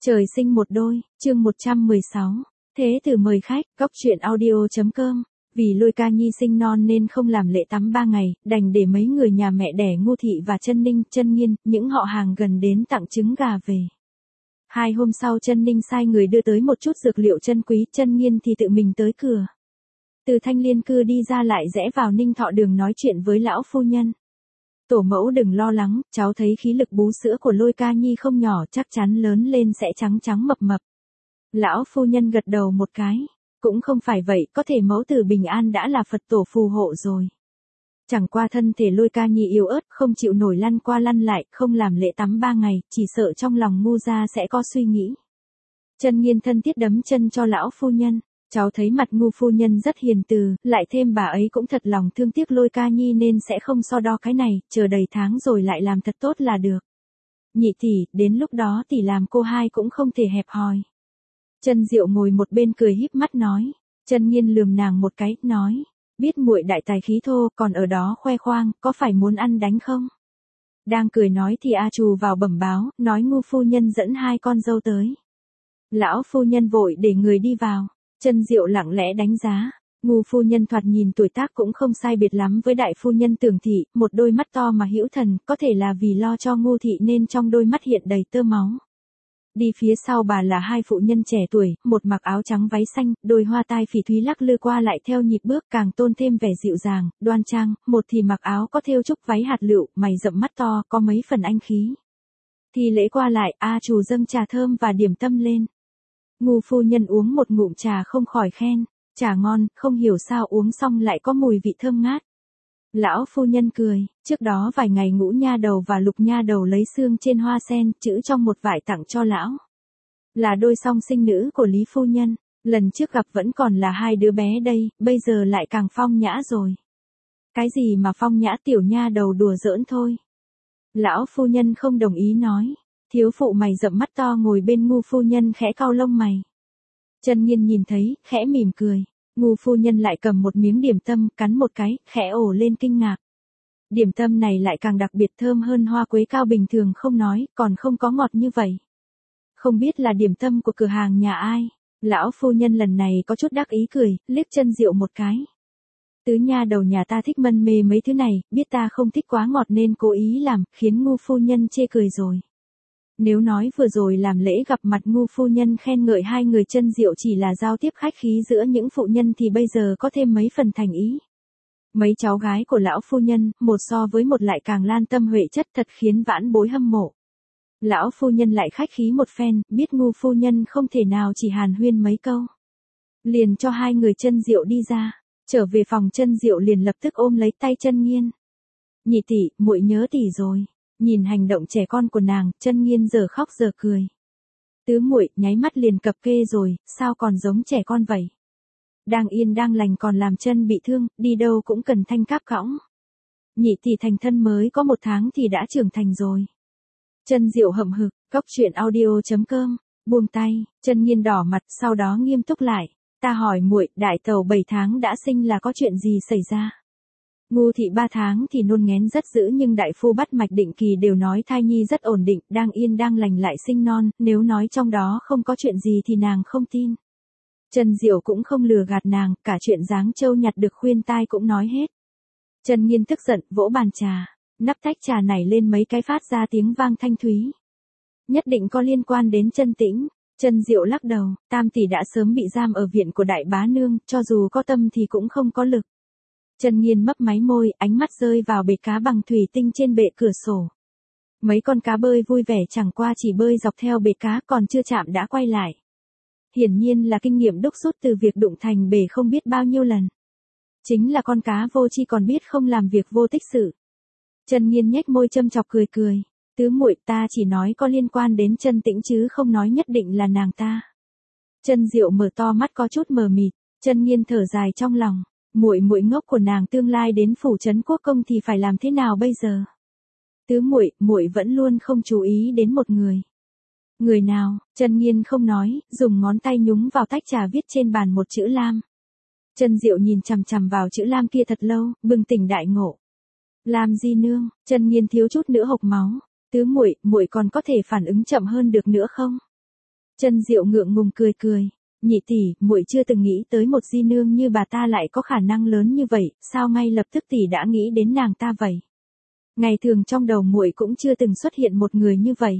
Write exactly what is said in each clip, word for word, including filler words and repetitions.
Trời sinh một đôi, chương một trăm mười sáu. Thế tử mời khách, góc truyện audio.com. Vì Lôi Ca Nhi sinh non nên không làm lễ tắm ba ngày, đành để mấy người nhà mẹ đẻ Ngô Thị và Chân Ninh, Chân Nghiên, những họ hàng gần đến tặng trứng gà về. Hai hôm sau Chân Ninh sai người đưa tới một chút dược liệu chân quý, Chân Nghiên thì tự mình tới cửa. Từ Thanh Liên cư đi ra lại rẽ vào Ninh Thọ Đường nói chuyện với lão phu nhân. Tổ mẫu đừng lo lắng, cháu thấy khí lực bú sữa của Lôi Ca Nhi không nhỏ, chắc chắn lớn lên sẽ trắng trắng mập mập. Lão phu nhân gật đầu một cái. Cũng không phải vậy, có thể mẫu tử bình an đã là Phật tổ phù hộ rồi. Chẳng qua thân thể Lôi Ca Nhi yếu ớt, không chịu nổi lăn qua lăn lại, không làm lễ tắm ba ngày, chỉ sợ trong lòng ngu gia sẽ có suy nghĩ. Chân Nghiên thân thiết đấm chân cho lão phu nhân. Cháu thấy mặt ngu phu nhân rất hiền từ, lại thêm bà ấy cũng thật lòng thương tiếc Lôi Ca Nhi nên sẽ không so đo cái này, chờ đầy tháng rồi lại làm thật tốt là được. Nhị tỷ, đến lúc đó tỷ làm cô hai cũng không thể hẹp hòi. Chân Diệu ngồi một bên cười híp mắt nói. Chân Nghiên lườm nàng một cái, nói, biết muội đại tài khí thô, còn ở đó khoe khoang, có phải muốn ăn đánh không? Đang cười nói thì A Trù vào bẩm báo, nói ngu phu nhân dẫn hai con dâu tới. Lão phu nhân vội để người đi vào. Chân Diệu lặng lẽ đánh giá, ngu phu nhân thoạt nhìn tuổi tác cũng không sai biệt lắm với đại phu nhân Tưởng thị, một đôi mắt to mà hữu thần, có thể là vì lo cho Ngô thị nên trong đôi mắt hiện đầy tơ máu. Đi phía sau bà là hai phụ nhân trẻ tuổi, một mặc áo trắng váy xanh, đôi hoa tai phỉ thúy lắc lư qua lại theo nhịp bước càng tôn thêm vẻ dịu dàng, đoan trang, một thì mặc áo có thêu trúc váy hạt lựu, mày rậm mắt to, có mấy phần anh khí. Thì lễ qua lại, A Trù dâng trà thơm và điểm tâm lên. Ngu phu nhân uống một ngụm trà không khỏi khen, trà ngon, không hiểu sao uống xong lại có mùi vị thơm ngát. Lão phu nhân cười, trước đó vài ngày Ngũ nha đầu và Lục nha đầu lấy xương trên hoa sen, chữ trong một vải tặng cho lão. Là đôi song sinh nữ của Lý phu nhân, lần trước gặp vẫn còn là hai đứa bé đây, bây giờ lại càng phong nhã rồi. Cái gì mà phong nhã, tiểu nha đầu đùa giỡn thôi. Lão phu nhân không đồng ý nói. Thiếu phụ mày rậm mắt to ngồi bên ngu phu nhân khẽ cau lông mày. Chân Nghiên nhìn thấy, khẽ mỉm cười. Ngu phu nhân lại cầm một miếng điểm tâm, cắn một cái, khẽ ồ lên kinh ngạc. Điểm tâm này lại càng đặc biệt thơm hơn hoa quế cao bình thường không nói, còn không có ngọt như vậy. Không biết là điểm tâm của cửa hàng nhà ai. Lão phu nhân lần này có chút đắc ý cười, liếc Chân Diệu một cái. Tứ nha đầu nhà ta thích mân mê mấy thứ này, biết ta không thích quá ngọt nên cố ý làm, khiến ngu phu nhân chê cười rồi. Nếu nói vừa rồi làm lễ gặp mặt ngu phu nhân khen ngợi hai người Chân Diệu chỉ là giao tiếp khách khí giữa những phụ nhân thì bây giờ có thêm mấy phần thành ý. Mấy cháu gái của lão phu nhân, một so với một lại càng lan tâm huệ chất thật khiến vãn bối hâm mộ. Lão phu nhân lại khách khí một phen, biết ngu phu nhân không thể nào chỉ hàn huyên mấy câu. Liền cho hai người Chân Diệu đi ra, trở về phòng Chân Diệu liền lập tức ôm lấy tay Chân Nghiên. Nhị tỷ, muội nhớ tỷ rồi. Nhìn hành động trẻ con của nàng, Chân Nghiên giờ khóc giờ cười. Tứ muội nháy mắt liền cập kê rồi, sao còn giống trẻ con vậy? Đang yên đang lành còn làm chân bị thương, đi đâu cũng cần thanh cáp cõng. Nhị tỷ thành thân mới có một tháng thì đã trưởng thành rồi. Chân Diệu hậm hực, góc truyện audio.com, buông tay, Chân Nghiên đỏ mặt, sau đó nghiêm túc lại. Ta hỏi muội, đại tẩu bảy tháng đã sinh là có chuyện gì xảy ra? Ngu thị ba tháng thì nôn nghén rất dữ nhưng đại phu bắt mạch định kỳ đều nói thai nhi rất ổn định, đang yên đang lành lại sinh non, nếu nói trong đó không có chuyện gì thì nàng không tin. Chân Diệu cũng không lừa gạt nàng, cả chuyện Giáng Châu nhặt được khuyên tai cũng nói hết. Chân Nghiên tức giận, vỗ bàn trà, nắp tách trà nảy lên mấy cái phát ra tiếng vang thanh thúy. Nhất định có liên quan đến Chân Tĩnh. Chân Diệu lắc đầu, tam tỷ đã sớm bị giam ở viện của đại bá nương, cho dù có tâm thì cũng không có lực. Chân Nghiên mấp máy môi, ánh mắt rơi vào bể cá bằng thủy tinh trên bệ cửa sổ. Mấy con cá bơi vui vẻ chẳng qua chỉ bơi dọc theo bể cá còn chưa chạm đã quay lại. Hiển nhiên là kinh nghiệm đúc rút từ việc đụng thành bể không biết bao nhiêu lần. Chính là con cá vô tri còn biết không làm việc vô tích sự. Chân Nghiên nhếch môi châm chọc cười cười. Tứ muội, ta chỉ nói có liên quan đến Chân Tĩnh chứ không nói nhất định là nàng ta. Chân Diệu mở to mắt có chút mờ mịt. Chân Nghiên thở dài trong lòng. Muội muội ngốc của nàng tương lai đến phủ trấn quốc công thì phải làm thế nào bây giờ? Tứ muội, muội vẫn luôn không chú ý đến một người. Người nào? Chân Nghiên không nói, dùng ngón tay nhúng vào tách trà viết trên bàn một chữ Lam. Chân Diệu nhìn chằm chằm vào chữ Lam kia thật lâu, bừng tỉnh đại ngộ. Lam di nương, Chân Nghiên thiếu chút nữa hộc máu. Tứ muội, muội còn có thể phản ứng chậm hơn được nữa không? Chân Diệu ngượng ngùng cười cười, nhị tỷ, muội chưa từng nghĩ tới một di nương như bà ta lại có khả năng lớn như vậy, sao ngay lập tức tỷ đã nghĩ đến nàng ta vậy? Ngày thường trong đầu muội cũng chưa từng xuất hiện một người như vậy.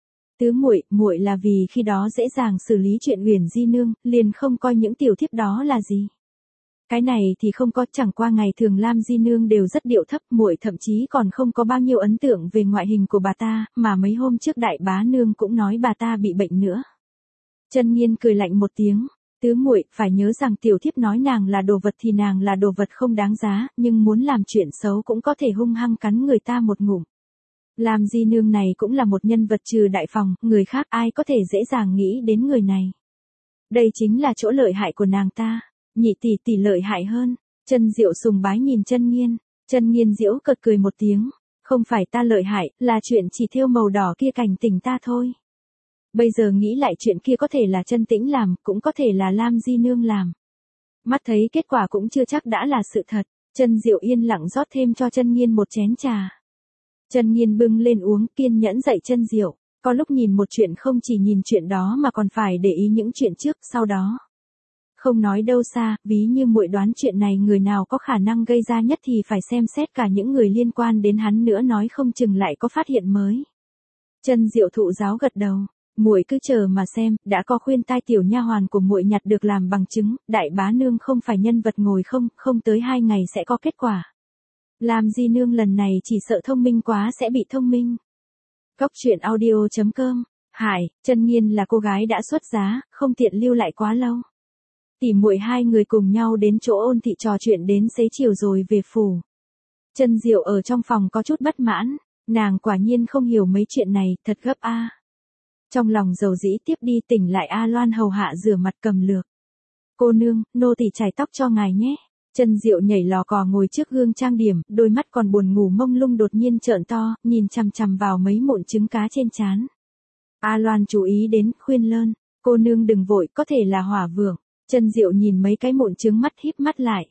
Tứ muội, muội là vì khi đó dễ dàng xử lý chuyện Uyển di nương, liền không coi những tiểu thiếp đó là gì. Cái này thì không có, chẳng qua ngày thường Lam di nương đều rất điệu thấp, muội thậm chí còn không có bao nhiêu ấn tượng về ngoại hình của bà ta, mà mấy hôm trước đại bá nương cũng nói bà ta bị bệnh nữa. Chân Nhiên cười lạnh một tiếng, tứ muội phải nhớ rằng tiểu thiếp nói nàng là đồ vật thì nàng là đồ vật không đáng giá, nhưng muốn làm chuyện xấu cũng có thể hung hăng cắn người ta một ngụm. Lam di nương này cũng là một nhân vật trừ đại phòng, người khác ai có thể dễ dàng nghĩ đến người này. Đây chính là chỗ lợi hại của nàng ta, nhị tỷ tỷ lợi hại hơn. Chân Diệu sùng bái nhìn Chân Nhiên, Chân Nhiên giễu cợt cười một tiếng, không phải ta lợi hại, là chuyện chỉ thêu màu đỏ kia cảnh tỉnh ta thôi. Bây giờ nghĩ lại chuyện kia có thể là Chân Tĩnh làm, cũng có thể là Lam di nương làm. Mắt thấy kết quả cũng chưa chắc đã là sự thật, Chân Diệu yên lặng rót thêm cho Chân Nhiên một chén trà. Chân Nhiên bưng lên uống, kiên nhẫn dạy Chân Diệu, có lúc nhìn một chuyện không chỉ nhìn chuyện đó mà còn phải để ý những chuyện trước, sau đó. Không nói đâu xa, ví như muội đoán chuyện này người nào có khả năng gây ra nhất thì phải xem xét cả những người liên quan đến hắn nữa, nói không chừng lại có phát hiện mới. Chân Diệu thụ giáo gật đầu, muội cứ chờ mà xem, đã có khuyên tai tiểu nha hoàn của muội nhặt được làm bằng chứng, đại bá nương không phải nhân vật ngồi không, không tới hai ngày sẽ có kết quả. Lam di nương lần này chỉ sợ thông minh quá sẽ bị thông minh. Cóc truyện audio chấm com. Hải, Chân Nhiên là cô gái đã xuất giá, không tiện lưu lại quá lâu. Tỉ muội hai người cùng nhau đến chỗ Ôn thị trò chuyện đến xế chiều rồi về phủ. Chân Diệu ở trong phòng có chút bất mãn, nàng quả nhiên không hiểu mấy chuyện này, thật gấp a. Trong lòng dầu dĩ tiếp đi tỉnh lại A Loan hầu hạ rửa mặt cầm lược. Cô nương, nô tỳ chải tóc cho ngài nhé. Chân Diệu nhảy lò cò ngồi trước gương trang điểm, đôi mắt còn buồn ngủ mông lung đột nhiên trợn to, nhìn chằm chằm vào mấy mụn trứng cá trên trán. A Loan chú ý đến, khuyên lơn, cô nương đừng vội, có thể là hỏa vượng. Chân Diệu nhìn mấy cái mụn trứng mắt híp mắt lại.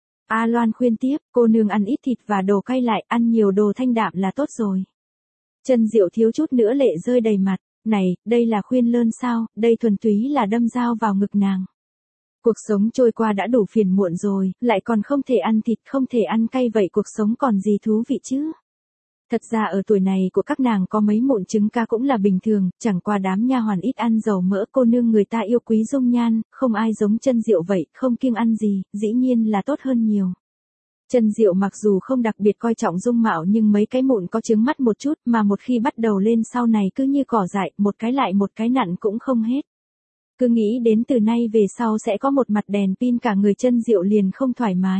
A Loan khuyên tiếp, cô nương ăn ít thịt và đồ cay lại, ăn nhiều đồ thanh đạm là tốt rồi. Chân Diệu thiếu chút nữa lệ rơi đầy mặt, này, đây là khuyên lơn sao, đây thuần túy là đâm dao vào ngực nàng. Cuộc sống trôi qua đã đủ phiền muộn rồi, lại còn không thể ăn thịt, không thể ăn cay, vậy cuộc sống còn gì thú vị chứ? Thật ra ở tuổi này của các nàng có mấy mụn trứng cá cũng là bình thường, chẳng qua đám nha hoàn ít ăn dầu mỡ, cô nương người ta yêu quý dung nhan, không ai giống Chân Diệu vậy, không kiêng ăn gì, dĩ nhiên là tốt hơn nhiều. Chân Diệu mặc dù không đặc biệt coi trọng dung mạo nhưng mấy cái mụn có chướng mắt một chút, mà một khi bắt đầu lên sau này cứ như cỏ dại, một cái lại một cái nặn cũng không hết. Cứ nghĩ đến từ nay về sau sẽ có một mặt đèn pin cả người, Chân Diệu liền không thoải mái.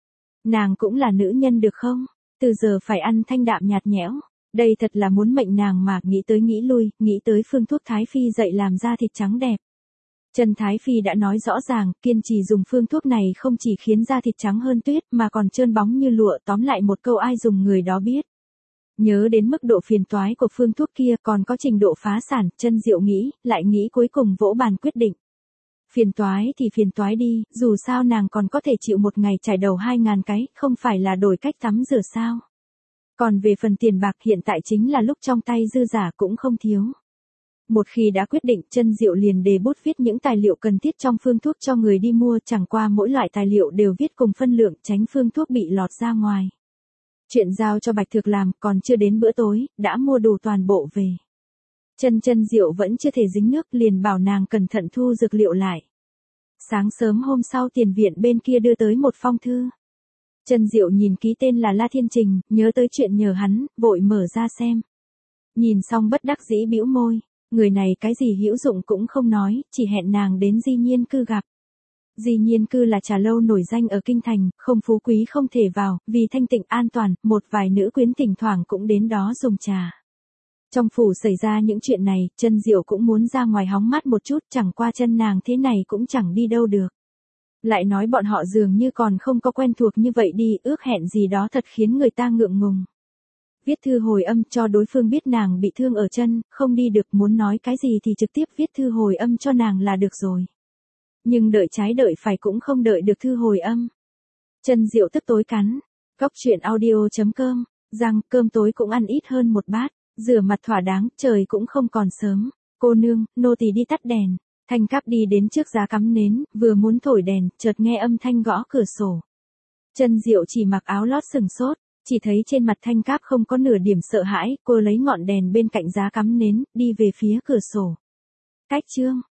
Nàng cũng là nữ nhân được không? Từ giờ phải ăn thanh đạm nhạt nhẽo. Đây thật là muốn mệnh nàng mà, nghĩ tới nghĩ lui, nghĩ tới phương thuốc Thái Phi dạy làm da thịt trắng đẹp. Trần Thái Phi đã nói rõ ràng, kiên trì dùng phương thuốc này không chỉ khiến da thịt trắng hơn tuyết mà còn trơn bóng như lụa, tóm lại một câu ai dùng người đó biết. Nhớ đến mức độ phiền toái của phương thuốc kia còn có trình độ phá sản, Chân Diệu nghĩ, lại nghĩ cuối cùng vỗ bàn quyết định. Phiền toái thì phiền toái đi, dù sao nàng còn có thể chịu một ngày chải đầu hai ngàn cái, không phải là đổi cách tắm rửa sao. Còn về phần tiền bạc hiện tại chính là lúc trong tay dư giả cũng không thiếu. Một khi đã quyết định, Chân Diệu liền đề bút viết những tài liệu cần thiết trong phương thuốc cho người đi mua, chẳng qua mỗi loại tài liệu đều viết cùng phân lượng, tránh phương thuốc bị lọt ra ngoài. Chuyện giao cho Bạch Thược làm, còn chưa đến bữa tối, đã mua đủ toàn bộ về. Chân Chân Diệu vẫn chưa thể dính nước, liền bảo nàng cẩn thận thu dược liệu lại. Sáng sớm hôm sau tiền viện bên kia đưa tới một phong thư. Chân Diệu nhìn ký tên là La Thiên Trình, nhớ tới chuyện nhờ hắn, vội mở ra xem. Nhìn xong bất đắc dĩ bĩu môi, người này cái gì hữu dụng cũng không nói, chỉ hẹn nàng đến Di Nhiên Cư gặp. Di Nhiên Cư là trà lâu nổi danh ở kinh thành, không phú quý không thể vào, vì thanh tịnh an toàn, một vài nữ quyến thỉnh thoảng cũng đến đó dùng trà. Trong phủ xảy ra những chuyện này, Chân Diệu cũng muốn ra ngoài hóng mát một chút, chẳng qua chân nàng thế này cũng chẳng đi đâu được. Lại nói bọn họ dường như còn không có quen thuộc như vậy đi, ước hẹn gì đó thật khiến người ta ngượng ngùng. Viết thư hồi âm cho đối phương biết nàng bị thương ở chân, không đi được, muốn nói cái gì thì trực tiếp viết thư hồi âm cho nàng là được rồi. Nhưng đợi trái đợi phải cũng không đợi được thư hồi âm. Chân Diệu tức tối cắn. Cóc truyện audio chấm com, rằng cơm tối cũng ăn ít hơn một bát, rửa mặt thỏa đáng, trời cũng không còn sớm. Cô nương, nô tỳ đi tắt đèn. Thanh Cáp đi đến trước giá cắm nến, vừa muốn thổi đèn, chợt nghe âm thanh gõ cửa sổ. Chân Diệu chỉ mặc áo lót sừng sốt, chỉ thấy trên mặt Thanh Cáp không có nửa điểm sợ hãi, cô lấy ngọn đèn bên cạnh giá cắm nến, đi về phía cửa sổ. Cách chương